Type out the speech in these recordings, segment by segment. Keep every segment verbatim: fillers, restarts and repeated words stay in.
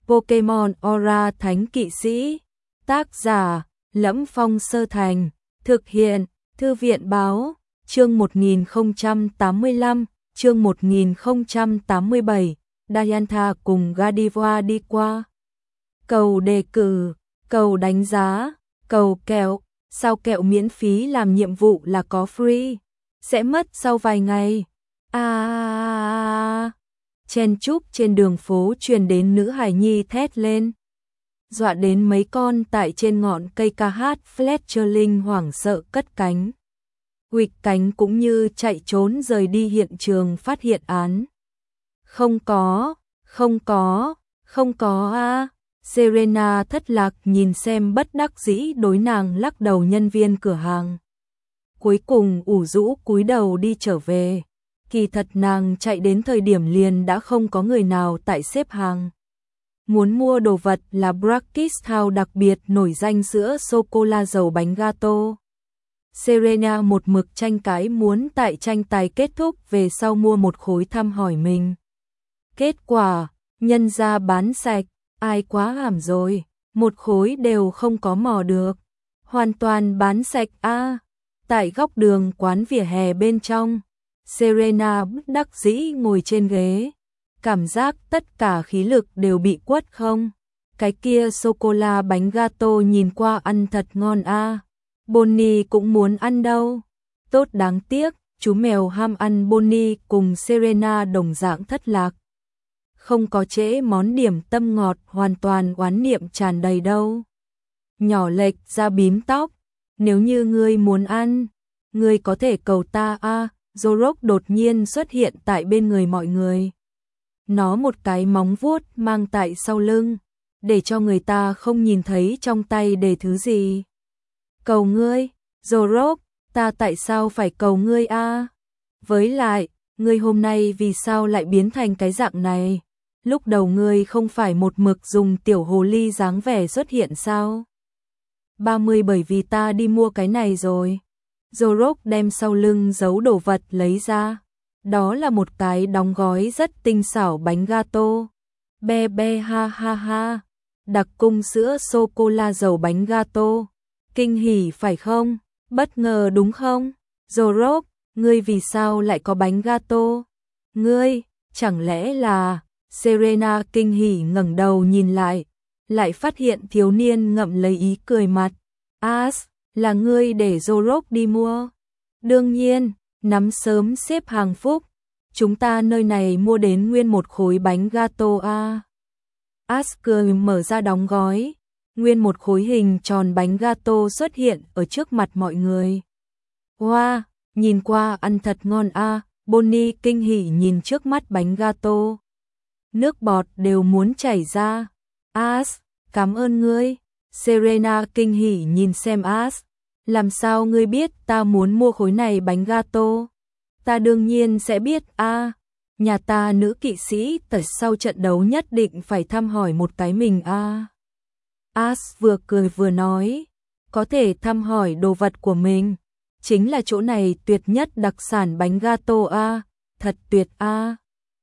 Pokemon Aura Thánh Kỵ Sĩ. Tác giả: Lẫm Phong Sơ Thành. Thực hiện: Thư viện báo. Chương một nghìn không trăm tám mươi lăm, chương một nghìn không trăm tám mươi bảy, Diantha cùng Gardevoir đi qua. Cầu đề cử, cầu đánh giá, cầu kẹo, sao kẹo miễn phí làm nhiệm vụ là có free, sẽ mất sau vài ngày. À, chen chúc trên đường phố truyền đến nữ hài nhi thét lên, dọa đến mấy con tại trên ngọn cây ca hát Fletcherling hoảng sợ cất cánh. Huỵch cánh cũng như chạy trốn rời đi hiện trường phát hiện án. Không có, không có, không có a. À. Serena thất lạc nhìn xem bất đắc dĩ đối nàng lắc đầu nhân viên cửa hàng. Cuối cùng ủ rũ cúi đầu đi trở về. Kỳ thật nàng chạy đến thời điểm liền đã không có người nào tại xếp hàng. Muốn mua đồ vật là Brackish House đặc biệt nổi danh sữa sô-cô-la dầu bánh gato. Serena một mực tranh cãi muốn tại tranh tài kết thúc về sau mua một khối thăm hỏi mình. Kết quả, nhân ra bán sạch, ai quá hàm rồi, một khối đều không có mò được. Hoàn toàn bán sạch a. À. Tại góc đường quán vỉa hè bên trong, Serena bất đắc dĩ ngồi trên ghế. Cảm giác tất cả khí lực đều bị quất không. Cái kia sô-cô-la bánh gato nhìn qua ăn thật ngon a. À. Bonnie cũng muốn ăn đâu. Tốt đáng tiếc, chú mèo ham ăn Bonnie cùng Serena đồng dạng thất lạc. Không có trễ món điểm tâm ngọt hoàn toàn oán niệm tràn đầy đâu. Nhỏ lệch ra bím tóc. Nếu như ngươi muốn ăn, ngươi có thể cầu ta a. À, Zorok đột nhiên xuất hiện tại bên người mọi người. Nó một cái móng vuốt mang tại sau lưng, để cho người ta không nhìn thấy trong tay để thứ gì. Cầu ngươi, Zorok, ta tại sao phải cầu ngươi a? À? Với lại, ngươi hôm nay vì sao lại biến thành cái dạng này? Lúc đầu ngươi không phải một mực dùng tiểu hồ ly dáng vẻ xuất hiện sao? ba mươi bởi vì ta đi mua cái này rồi. Zorok đem sau lưng giấu đồ vật lấy ra. Đó là một cái đóng gói rất tinh xảo bánh gato. Be be ha ha ha. Đặc cung sữa sô-cô-la dầu bánh gato. Kinh hỉ phải không? Bất ngờ đúng không? Zorok, ngươi vì sao lại có bánh gato? Ngươi, chẳng lẽ là... Serena kinh hỉ ngẩng đầu nhìn lại, lại phát hiện thiếu niên ngậm lấy ý cười mặt. As, là ngươi để Zorok đi mua. Đương nhiên, nắm sớm xếp hàng phúc. Chúng ta nơi này mua đến nguyên một khối bánh gato a. As cười mở ra đóng gói. Nguyên một khối hình tròn bánh gato xuất hiện ở trước mặt mọi người. Wow, nhìn qua ăn thật ngon a. Bonnie kinh hỉ nhìn trước mắt bánh gato. Nước bọt đều muốn chảy ra. As, cảm ơn ngươi. Serena kinh hỉ nhìn xem As. Làm sao ngươi biết ta muốn mua khối này bánh gato? Ta đương nhiên sẽ biết a. À, nhà ta nữ kỵ sĩ tật sau trận đấu nhất định phải thăm hỏi một cái mình a. À. As vừa cười vừa nói, có thể thăm hỏi đồ vật của mình, chính là chỗ này tuyệt nhất đặc sản bánh gato a, à. Thật tuyệt a. À.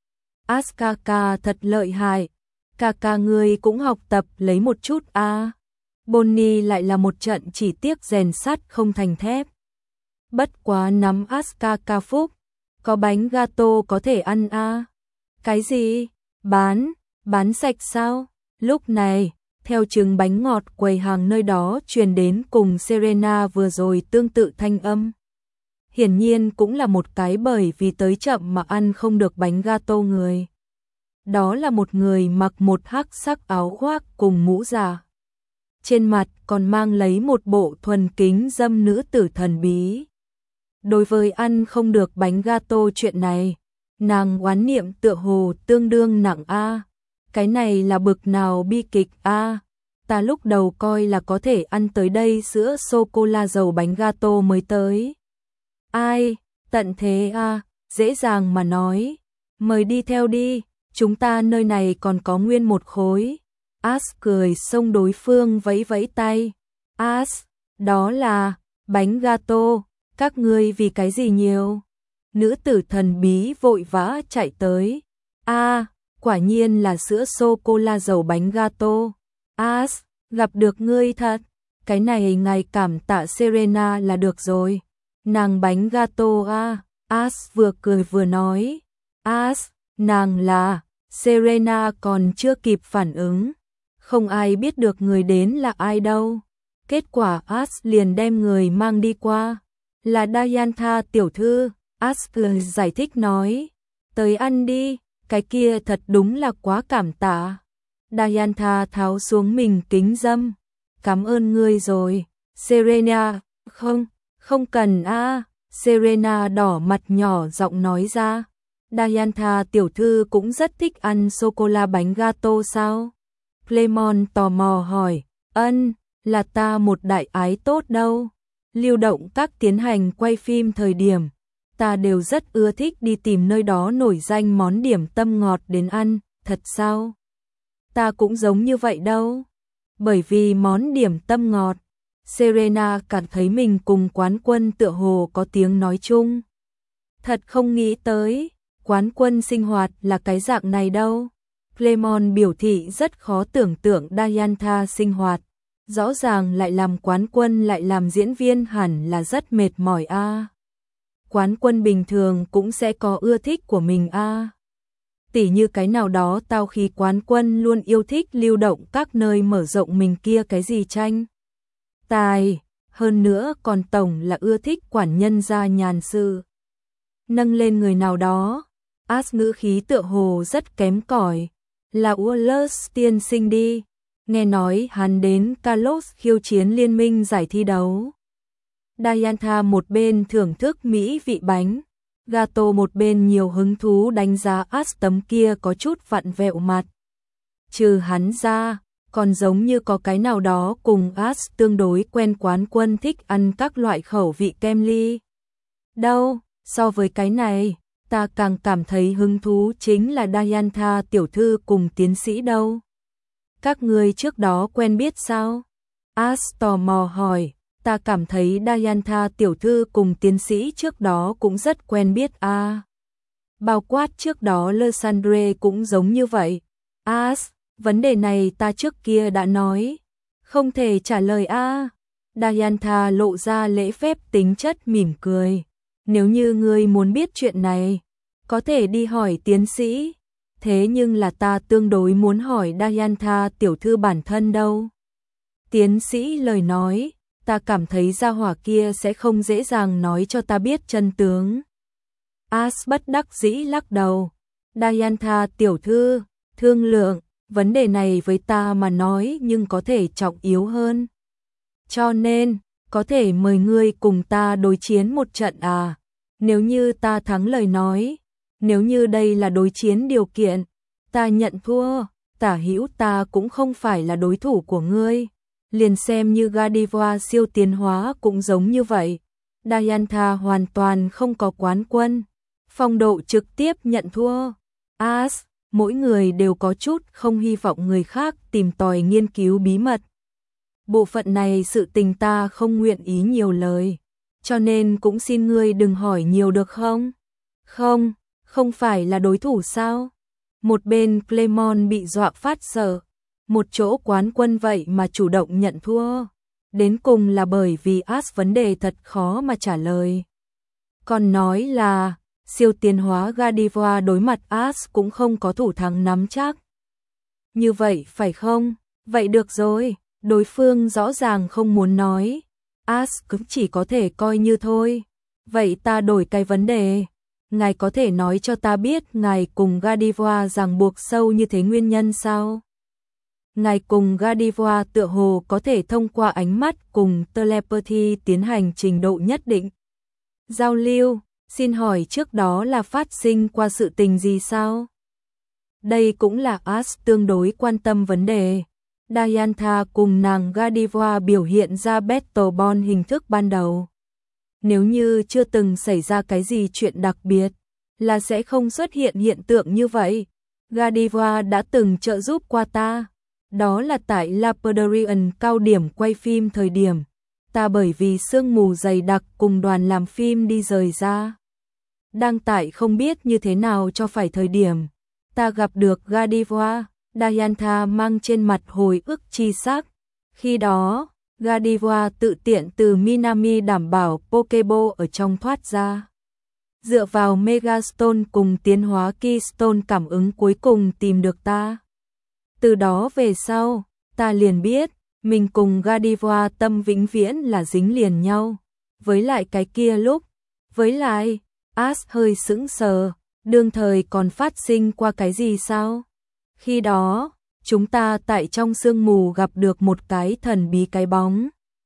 As ca ca thật lợi hại, ca ca ngươi cũng học tập lấy một chút a. À. Bonnie lại là một trận chỉ tiếc rèn sắt không thành thép. Bất quá nắm As ca ca phúc, có bánh gato có thể ăn a. À. Cái gì? Bán? Bán sạch sao? Lúc này, theo chừng bánh ngọt quầy hàng nơi đó truyền đến cùng Serena vừa rồi tương tự thanh âm. Hiển nhiên cũng là một cái bởi vì tới chậm mà ăn không được bánh gato người. Đó là một người mặc một hắc sắc áo khoác cùng mũ giả. Trên mặt còn mang lấy một bộ thuần kính dâm nữ tử thần bí. Đối với ăn không được bánh gato chuyện này, nàng oán niệm tựa hồ tương đương nặng a. Cái này là bực nào bi kịch a. Ta lúc đầu coi là có thể ăn tới đây sữa sô-cô-la dầu bánh gato mới tới. Ai, tận thế a, dễ dàng mà nói. Mời đi theo đi, chúng ta nơi này còn có nguyên một khối. As cười xông đối phương vẫy vẫy tay. As, đó là bánh gato, các ngươi vì cái gì nhiều? Nữ tử thần bí vội vã chạy tới. A, quả nhiên là sữa sô-cô-la dầu bánh gato. As, gặp được ngươi thật, cái này ngài cảm tạ Serena là được rồi. Nàng bánh gato à, As vừa cười vừa nói. As, nàng là, Serena còn chưa kịp phản ứng. Không ai biết được người đến là ai đâu. Kết quả As liền đem người mang đi qua. Là Diantha tiểu thư, As giải thích nói. Tới ăn đi, cái kia thật đúng là quá cảm tạ. Diantha tháo xuống mình kính dâm. Cảm ơn ngươi rồi, Serena. Không, không cần a. À. Serena đỏ mặt nhỏ giọng nói ra. Diantha tiểu thư cũng rất thích ăn sô-cô-la bánh gato sao? Clement tò mò hỏi. Ân, là ta một đại ái tốt đâu. Lưu động các tiến hành quay phim thời điểm, ta đều rất ưa thích đi tìm nơi đó nổi danh món điểm tâm ngọt đến ăn. Thật sao? Ta cũng giống như vậy đâu. Bởi vì món điểm tâm ngọt, Serena cảm thấy mình cùng Quán Quân tựa hồ có tiếng nói chung. Thật không nghĩ tới, Quán Quân sinh hoạt là cái dạng này đâu. Clement biểu thị rất khó tưởng tượng Diantha sinh hoạt. Rõ ràng lại làm Quán Quân lại làm diễn viên hẳn là rất mệt mỏi a. À. Quán Quân bình thường cũng sẽ có ưa thích của mình a. À. Tỉ như cái nào đó tao khi Quán Quân luôn yêu thích lưu động các nơi mở rộng mình kia cái gì tranh. Tài, hơn nữa còn tổng là ưa thích quản nhân gia nhàn sự. Nâng lên người nào đó, As ngữ khí tựa hồ rất kém cỏi. Là Wallace tiên sinh đi. Nghe nói hắn đến Carlos khiêu chiến liên minh giải thi đấu. Diantha một bên thưởng thức mỹ vị bánh gato, một bên nhiều hứng thú đánh giá As tấm kia có chút vặn vẹo mặt. Trừ hắn ra, còn giống như có cái nào đó cùng As tương đối quen. Quán Quân thích ăn các loại khẩu vị kem ly. Đâu, so với cái này, ta càng cảm thấy hứng thú chính là Diantha tiểu thư cùng tiến sĩ đâu. Các người trước đó quen biết sao? As tò mò hỏi. Ta cảm thấy Diantha tiểu thư cùng tiến sĩ trước đó cũng rất quen biết a. À. Bao quát trước đó Lysandre cũng giống như vậy. As, vấn đề này ta trước kia đã nói. Không thể trả lời a. À. Diantha lộ ra lễ phép tính chất mỉm cười. Nếu như ngươi muốn biết chuyện này, có thể đi hỏi tiến sĩ. Thế nhưng là ta tương đối muốn hỏi Diantha tiểu thư bản thân đâu. Tiến sĩ lời nói, ta cảm thấy gia hỏa kia sẽ không dễ dàng nói cho ta biết chân tướng. As bất đắc dĩ lắc đầu. Diantha tiểu thư, thương lượng, vấn đề này với ta mà nói nhưng có thể trọng yếu hơn. Cho nên, có thể mời ngươi cùng ta đối chiến một trận à? Nếu như ta thắng lời nói, nếu như đây là đối chiến điều kiện, ta nhận thua, tả hữu ta cũng không phải là đối thủ của ngươi. Liền xem như Godiva siêu tiến hóa cũng giống như vậy. Diantha hoàn toàn không có Quán Quân. Phong độ trực tiếp nhận thua. As, mỗi người đều có chút không hy vọng người khác tìm tòi nghiên cứu bí mật. Bộ phận này sự tình ta không nguyện ý nhiều lời. Cho nên cũng xin ngươi đừng hỏi nhiều được không? Không, không phải là đối thủ sao? Một bên Clement bị dọa phát sợ. Một chỗ Quán Quân vậy mà chủ động nhận thua. Đến cùng là bởi vì As vấn đề thật khó mà trả lời. Còn nói là siêu tiến hóa Godiva đối mặt As cũng không có thủ thắng nắm chắc. Như vậy phải không? Vậy được rồi, đối phương rõ ràng không muốn nói. As cũng chỉ có thể coi như thôi. Vậy ta đổi cái vấn đề. Ngài có thể nói cho ta biết ngài cùng Godiva ràng buộc sâu như thế nguyên nhân sao? Ngài cùng Godiva tựa hồ có thể thông qua ánh mắt cùng telepathy tiến hành trình độ nhất định. Giao lưu, xin hỏi trước đó là phát sinh qua sự tình gì sao? Đây cũng là As tương đối quan tâm vấn đề. Diantha cùng nàng Godiva biểu hiện ra Battle Bond hình thức ban đầu. Nếu như chưa từng xảy ra cái gì chuyện đặc biệt, là sẽ không xuất hiện hiện tượng như vậy. Godiva đã từng trợ giúp qua ta. Đó là tại Lapidarian cao điểm quay phim thời điểm. Ta bởi vì sương mù dày đặc cùng đoàn làm phim đi rời ra. Đang tại không biết như thế nào cho phải thời điểm. ta gặp được Gardevoir, Diantha mang trên mặt hồi ức chi sắc. Khi đó, Gardevoir tự tiện từ Minami đảm bảo Pokéball ở trong thoát ra. Dựa vào Megastone cùng tiến hóa Keystone cảm ứng cuối cùng tìm được ta. Từ đó về sau, ta liền biết, mình cùng Gardevoir tâm vĩnh viễn là dính liền nhau. Với lại cái kia lúc, với lại, Ash hơi sững sờ, đương thời còn phát sinh qua cái gì sao? Khi đó, chúng ta tại trong sương mù gặp được một cái thần bí cái bóng.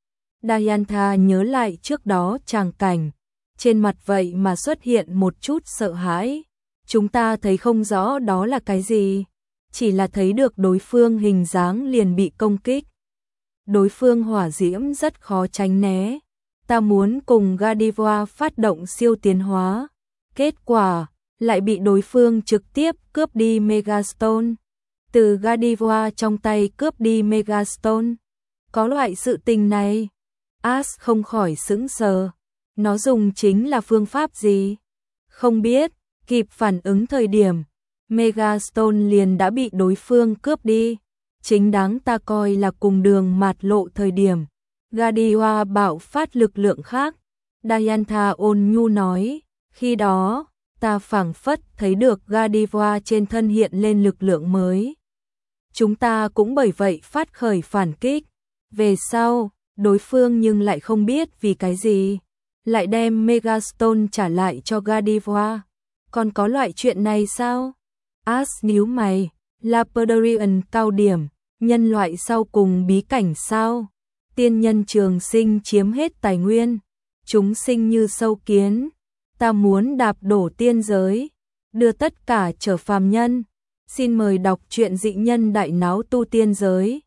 Diantha nhớ lại trước đó tràng cảnh, trên mặt vậy mà xuất hiện một chút sợ hãi. Chúng ta thấy không rõ đó là cái gì, chỉ là thấy được đối phương hình dáng liền bị công kích. Đối phương hỏa diễm rất khó tránh né. Ta muốn cùng Gardevoir phát động siêu tiến hóa. Kết quả, lại bị đối phương trực tiếp cướp đi Megastone. Từ Gardevoir trong tay cướp đi Megastone. Có loại sự tình này. Ash không khỏi sững sờ. Nó dùng chính là phương pháp gì? Không biết, kịp phản ứng thời điểm. Megastone liền đã bị đối phương cướp đi. Chính đáng ta coi là cùng đường mạt lộ thời điểm. Gardevoir bạo phát lực lượng khác. Diantha ôn nhu nói, khi đó, ta phảng phất thấy được Gardevoir trên thân hiện lên lực lượng mới. Chúng ta cũng bởi vậy phát khởi phản kích. Về sau, đối phương nhưng lại không biết vì cái gì, lại đem Megastone trả lại cho Gardevoir. Còn có loại chuyện này sao? Ash nhíu mày, Lapidarian cao điểm, nhân loại sau cùng bí cảnh sao? Tiên nhân trường sinh chiếm hết tài nguyên, chúng sinh như sâu kiến, ta muốn đạp đổ tiên giới, đưa tất cả trở phàm nhân. Xin mời đọc truyện Dị Nhân Đại Náo Tu Tiên Giới.